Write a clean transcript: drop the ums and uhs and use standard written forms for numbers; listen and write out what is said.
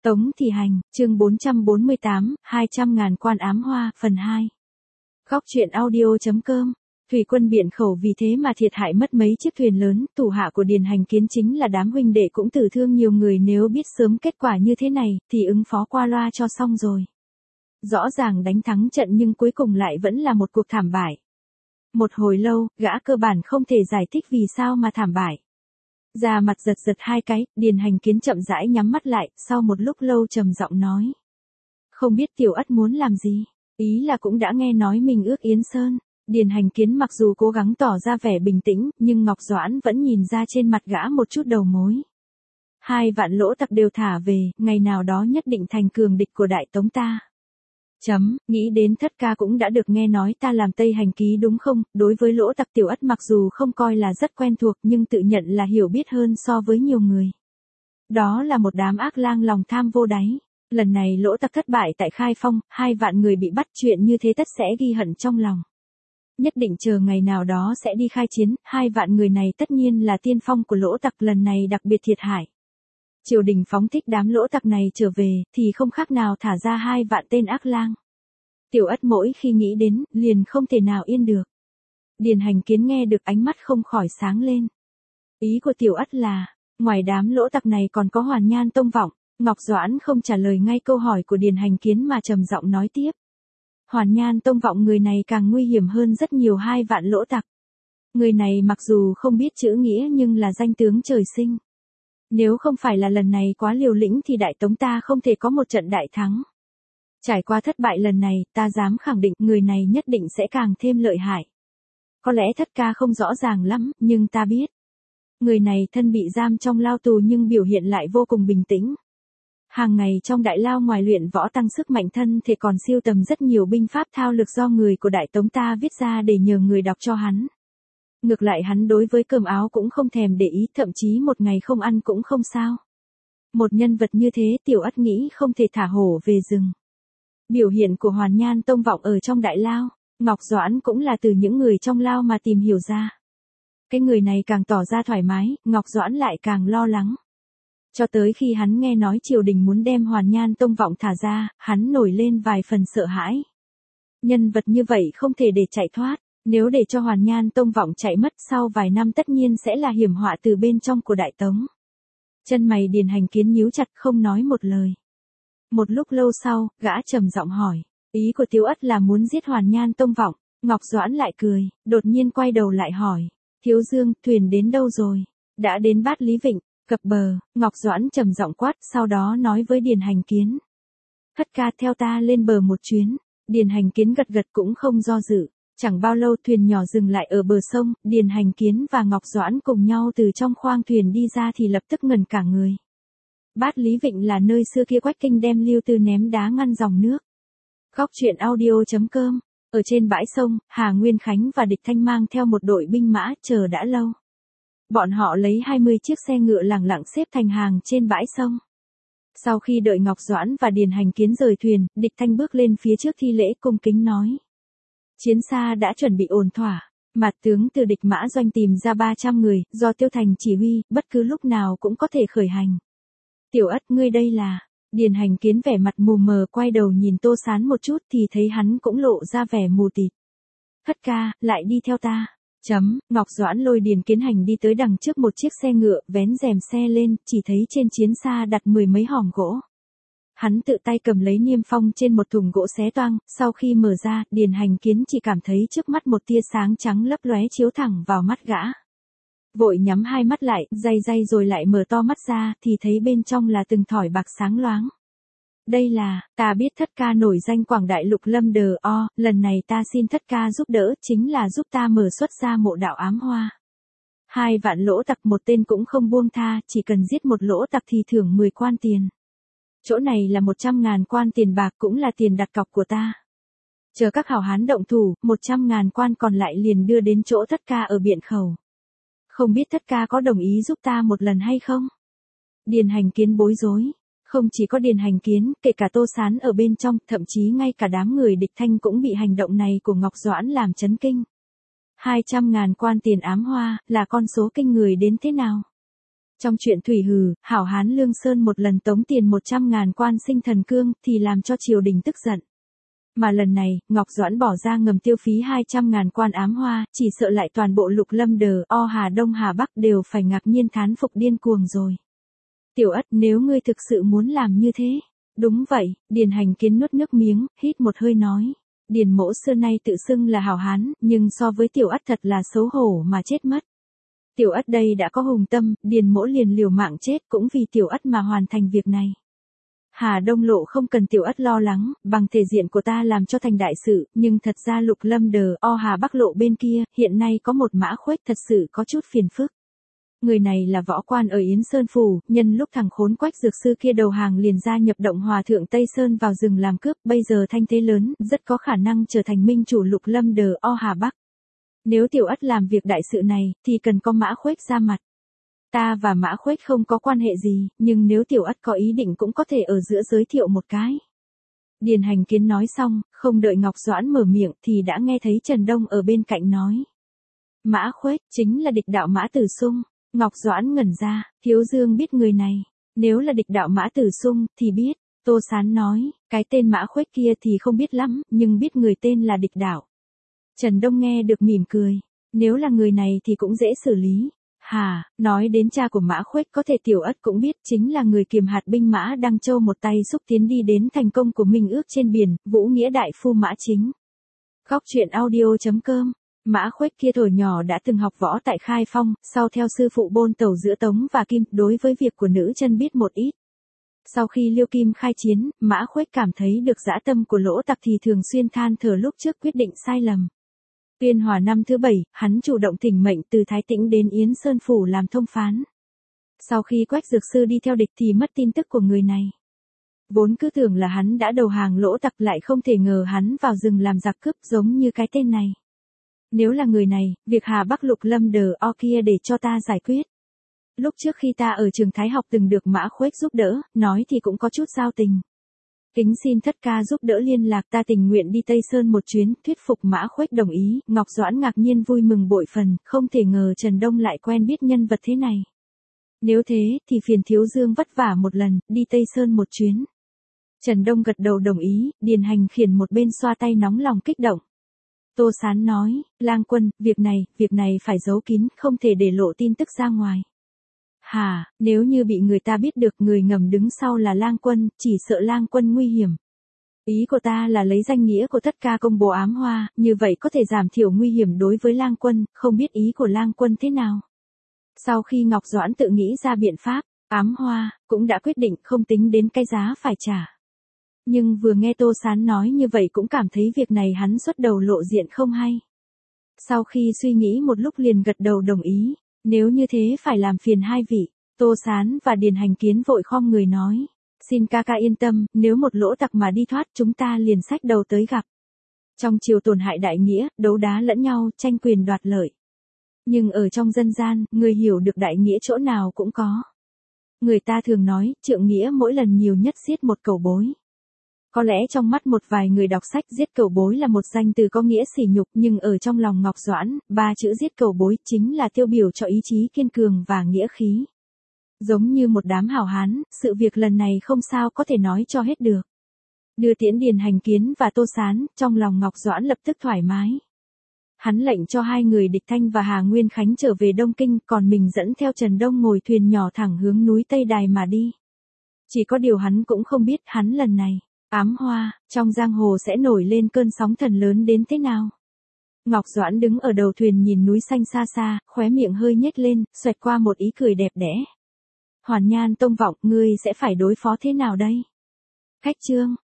Tống Thị Hành, chương 448, 200.000 quan ám hoa, phần 2. Góc truyện audio.com. Thủy quân biện khẩu vì thế mà thiệt hại mất mấy chiếc thuyền lớn, thủ hạ của Điền Hành Kiến chính là đám huynh đệ cũng tử thương nhiều người, nếu biết sớm kết quả như thế này, thì ứng phó qua loa cho xong rồi. Rõ ràng đánh thắng trận nhưng cuối cùng lại vẫn là một cuộc thảm bại. Một hồi lâu, gã cơ bản không thể giải thích vì sao mà thảm bại. Da mặt giật giật hai cái, Điền Hành Kiến chậm rãi nhắm mắt lại, sau một lúc lâu trầm giọng nói. Không biết Tiểu Ất muốn làm gì, ý là cũng đã nghe nói mình ước Yến Sơn. Điền Hành Kiến mặc dù cố gắng tỏ ra vẻ bình tĩnh, nhưng Ngọc Doãn vẫn nhìn ra trên mặt gã một chút đầu mối. 2 vạn lỗ tặc đều thả về, ngày nào đó nhất định thành cường địch của Đại Tống ta. Nghĩ đến Thất ca cũng đã được nghe nói ta làm Tây Hành Ký đúng không? Đối với lỗ tặc Tiểu Ất mặc dù không coi là rất quen thuộc nhưng tự nhận là hiểu biết hơn so với nhiều người. Đó là một đám ác lang lòng tham vô đáy. Lần này lỗ tặc thất bại tại Khai Phong, 2 vạn người bị bắt, chuyện như thế tất sẽ ghi hận trong lòng. Nhất định chờ ngày nào đó sẽ đi khai chiến, 2 vạn người này tất nhiên là tiên phong của lỗ tặc, lần này đặc biệt thiệt hại. Triều đình phóng thích đám lỗ tặc này trở về, thì không khác nào thả ra 2 vạn tên ác lang. Tiểu Ất mỗi khi nghĩ đến, liền không thể nào yên được. Điền Hành Kiến nghe được ánh mắt không khỏi sáng lên. Ý của Tiểu Ất là, ngoài đám lỗ tặc này còn có Hoàn Nhan Tông Vọng. Ngọc Doãn không trả lời ngay câu hỏi của Điền Hành Kiến mà trầm giọng nói tiếp. Hoàn Nhan Tông Vọng người này càng nguy hiểm hơn rất nhiều 2 vạn lỗ tặc. Người này mặc dù không biết chữ nghĩa nhưng là danh tướng trời sinh. Nếu không phải là lần này quá liều lĩnh thì Đại Tống ta không thể có một trận đại thắng. Trải qua thất bại lần này, ta dám khẳng định người này nhất định sẽ càng thêm lợi hại. Có lẽ Thất ca không rõ ràng lắm, nhưng ta biết. Người này thân bị giam trong lao tù nhưng biểu hiện lại vô cùng bình tĩnh. Hàng ngày trong đại lao ngoài luyện võ tăng sức mạnh thân thể còn siêu tầm rất nhiều binh pháp thao lược do người của Đại Tống ta viết ra để nhờ người đọc cho hắn. Ngược lại hắn đối với cơm áo cũng không thèm để ý, thậm chí một ngày không ăn cũng không sao. Một nhân vật như thế Tiểu Ất nghĩ không thể thả hổ về rừng. Biểu hiện của Hoàn Nhan Tông Vọng ở trong đại lao, Ngọc Doãn cũng là từ những người trong lao mà tìm hiểu ra. Cái người này càng tỏ ra thoải mái, Ngọc Doãn lại càng lo lắng. Cho tới khi hắn nghe nói triều đình muốn đem Hoàn Nhan Tông Vọng thả ra, hắn nổi lên vài phần sợ hãi. Nhân vật như vậy không thể để chạy thoát, nếu để cho Hoàn Nhan Tông Vọng chạy mất sau vài năm tất nhiên sẽ là hiểm họa từ bên trong của Đại Tống. Chân mày Điền Hành Kiến nhíu chặt không nói một lời. Một lúc lâu sau, gã trầm giọng hỏi, ý của Tiểu Ất là muốn giết Hoàn Nhan Tông Vọng. Ngọc Doãn lại cười, đột nhiên quay đầu lại hỏi, Thiếu Dương, thuyền đến đâu rồi? Đã đến Bát Lý Vịnh. Cập bờ, Ngọc Doãn trầm giọng quát, sau đó nói với Điền Hành Kiến. Thất ca theo ta lên bờ một chuyến. Điền Hành Kiến gật gật cũng không do dự. Chẳng bao lâu thuyền nhỏ dừng lại ở bờ sông, Điền Hành Kiến và Ngọc Doãn cùng nhau từ trong khoang thuyền đi ra thì lập tức ngẩn cả người. Bát Lý Vịnh là nơi xưa kia Quách Kinh đem Lưu Tư ném đá ngăn dòng nước. Góc truyện audio.com. Ở trên bãi sông, Hà Nguyên Khánh và Địch Thanh mang theo một đội binh mã chờ đã lâu. Bọn họ lấy 20 chiếc xe ngựa lẳng lặng xếp thành hàng trên bãi sông. Sau khi đợi Ngọc Doãn và Điền Hành Kiến rời thuyền, Địch Thanh bước lên phía trước thi lễ cung kính nói. Chiến xa đã chuẩn bị ổn thỏa. Mạt tướng từ Địch Mã Doanh tìm ra 300 người, do Tiêu Thành chỉ huy, bất cứ lúc nào cũng có thể khởi hành. Tiểu Ất, ngươi đây là... Điền Hành Kiến vẻ mặt mù mờ quay đầu nhìn Tô Sán một chút thì thấy hắn cũng lộ ra vẻ mù tịt. Thất ca, lại đi theo ta. Ngọc Doãn lôi Điền Kiến Hành đi tới đằng trước một chiếc xe ngựa, vén rèm xe lên, chỉ thấy trên chiến xa đặt 10 mấy hòm gỗ. Hắn tự tay cầm lấy niêm phong trên một thùng gỗ xé toang, sau khi mở ra, Điền Hành Kiến chỉ cảm thấy trước mắt một tia sáng trắng lấp lóe chiếu thẳng vào mắt gã. Vội nhắm hai mắt lại, day rồi lại mở to mắt ra, thì thấy bên trong là từng thỏi bạc sáng loáng. Đây là, ta biết Thất ca nổi danh Quảng Đại Lục Lâm Đờ O, lần này ta xin Thất ca giúp đỡ, chính là giúp ta mở xuất ra mộ đạo ám hoa. 2 vạn lỗ tặc một tên cũng không buông tha, chỉ cần giết một lỗ tặc thì thưởng 10 quan tiền. Chỗ này là 100.000 quan tiền bạc cũng là tiền đặt cọc của ta. Chờ các hảo hán động thủ, 100.000 quan còn lại liền đưa đến chỗ Thất ca ở Biện Khẩu. Không biết Thất ca có đồng ý giúp ta một lần hay không? Điền Hành Kiến bối rối. Không chỉ có Điền Hành Kiến, kể cả Tô Sán ở bên trong, thậm chí ngay cả đám người Địch Thanh cũng bị hành động này của Ngọc Doãn làm chấn kinh. 200.000 quan tiền ám hoa, là con số kinh người đến thế nào? Trong chuyện Thủy Hử, hảo hán Lương Sơn một lần tống tiền 100.000 quan sinh thần cương thì làm cho triều đình tức giận. Mà lần này, Ngọc Doãn bỏ ra ngầm tiêu phí 200.000 quan ám hoa, chỉ sợ lại toàn bộ Lục Lâm Đờ, Hà Đông Hà Bắc đều phải ngạc nhiên thán phục điên cuồng rồi. Tiểu Ất, nếu ngươi thực sự muốn làm như thế. Đúng vậy, Điền Hành Kiến nuốt nước miếng, hít một hơi nói. Điền Mỗ xưa nay tự xưng là hảo hán, nhưng so với Tiểu Ất thật là xấu hổ mà chết mất. Tiểu Ất đây đã có hùng tâm, Điền Mỗ liền liều mạng chết cũng vì Tiểu Ất mà hoàn thành việc này. Hà Đông Lộ không cần Tiểu Ất lo lắng, bằng thể diện của ta làm cho thành đại sự, nhưng thật ra Lục Lâm Đờ, Hà Bắc Lộ bên kia, hiện nay có một Mã Khuếch thật sự có chút phiền phức. Người này là võ quan ở Yến Sơn Phủ, nhân lúc thằng khốn Quách dược sư kia đầu hàng liền gia nhập động hòa thượng Tây Sơn vào rừng làm cướp, bây giờ thanh thế lớn, rất có khả năng trở thành minh chủ Lục Lâm Đờ, Hà Bắc. Nếu Tiểu Ất làm việc đại sự này, thì cần có Mã Khuếch ra mặt. Ta và Mã Khuếch không có quan hệ gì, nhưng nếu Tiểu Ất có ý định cũng có thể ở giữa giới thiệu một cái. Điền Hành Kiến nói xong, không đợi Ngọc Doãn mở miệng thì đã nghe thấy Trần Đông ở bên cạnh nói. Mã Khuếch chính là địch đạo Mã Tử Sung. Ngọc Doãn ngẩn ra, Thiếu Dương biết người này. Nếu là địch đạo Mã Tử Sung thì biết. Tô Sán nói, cái tên Mã Khuếch kia thì không biết lắm, nhưng biết người tên là địch đạo. Trần Đông nghe được mỉm cười. Nếu là người này thì cũng dễ xử lý. Hà, nói đến cha của Mã Khuếch có thể Tiểu Ất cũng biết chính là người kiềm hạt binh Mã Đăng Châu một tay xúc tiến đi đến thành công của Minh Ước trên biển, Vũ Nghĩa đại phu Mã Chính. Góc truyện audio.com. Mã Khuếch kia thổi nhỏ đã từng học võ tại Khai Phong, sau theo sư phụ bôn tẩu giữa Tống và Kim, đối với việc của nữ chân biết một ít. Sau khi Liêu Kim khai chiến, Mã Khuếch cảm thấy được dã tâm của Lỗ Tặc thì thường xuyên than thở lúc trước quyết định sai lầm. Tuyên Hòa năm thứ 7, hắn chủ động thỉnh mệnh từ Thái Tĩnh đến Yến Sơn Phủ làm thông phán. Sau khi Quách dược sư đi theo địch thì mất tin tức của người này. Vốn cứ tưởng là hắn đã đầu hàng Lỗ Tặc, lại không thể ngờ hắn vào rừng làm giặc cướp giống như cái tên này. Nếu là người này, việc Hà Bắc Lục Lâm Đờ kia để cho ta giải quyết. Lúc trước khi ta ở trường Thái học từng được Mã Khuếch giúp đỡ, nói thì cũng có chút giao tình. Kính xin thất ca giúp đỡ liên lạc, ta tình nguyện đi Tây Sơn một chuyến, thuyết phục Mã Khuếch đồng ý. Ngọc Doãn ngạc nhiên vui mừng bội phần, không thể ngờ Trần Đông lại quen biết nhân vật thế này. Nếu thế, thì phiền Thiếu Dương vất vả một lần, đi Tây Sơn một chuyến. Trần Đông gật đầu đồng ý, Điền Hành Khiển một bên xoa tay nóng lòng kích động. Tô Sán nói, Lang Quân, việc này phải giấu kín, không thể để lộ tin tức ra ngoài. Hả, nếu như bị người ta biết được người ngầm đứng sau là Lang Quân, chỉ sợ Lang Quân nguy hiểm. Ý của ta là lấy danh nghĩa của thất ca công bố ám hoa, như vậy có thể giảm thiểu nguy hiểm đối với Lang Quân, không biết ý của Lang Quân thế nào. Sau khi Ngọc Doãn tự nghĩ ra biện pháp, ám hoa, cũng đã quyết định không tính đến cái giá phải trả. Nhưng vừa nghe Tô Sán nói như vậy cũng cảm thấy việc này hắn xuất đầu lộ diện không hay. Sau khi suy nghĩ một lúc liền gật đầu đồng ý, nếu như thế phải làm phiền hai vị. Tô Sán và Điền Hành Kiến vội khom người nói, xin ca ca yên tâm, nếu một Lỗ Tặc mà đi thoát chúng ta liền xách đầu tới gặp. Trong triều tổn hại đại nghĩa, đấu đá lẫn nhau, tranh quyền đoạt lợi. Nhưng ở trong dân gian, người hiểu được đại nghĩa chỗ nào cũng có. Người ta thường nói, trượng nghĩa mỗi lần nhiều nhất giết một cẩu bối. Có lẽ trong mắt một vài người đọc sách giết cẩu bối là một danh từ có nghĩa sỉ nhục, nhưng ở trong lòng Ngọc Doãn, ba chữ giết cẩu bối chính là tiêu biểu cho ý chí kiên cường và nghĩa khí. Giống như một đám hảo hán, sự việc lần này không sao có thể nói cho hết được. Đưa tiễn Điền Hành Kiến và Tô Sán, trong lòng Ngọc Doãn lập tức thoải mái. Hắn lệnh cho hai người Địch Thanh và Hà Nguyên Khánh trở về Đông Kinh, còn mình dẫn theo Trần Đông ngồi thuyền nhỏ thẳng hướng núi Tây Đài mà đi. Chỉ có điều hắn cũng không biết hắn lần này, ám hoa, trong giang hồ sẽ nổi lên cơn sóng thần lớn đến thế nào. Ngọc Doãn đứng ở đầu thuyền nhìn núi xanh xa xa, khóe miệng hơi nhếch lên, xoẹt qua một ý cười đẹp đẽ. Hoàn Nhan Tông Vọng, ngươi sẽ phải đối phó thế nào đây? Khách chương.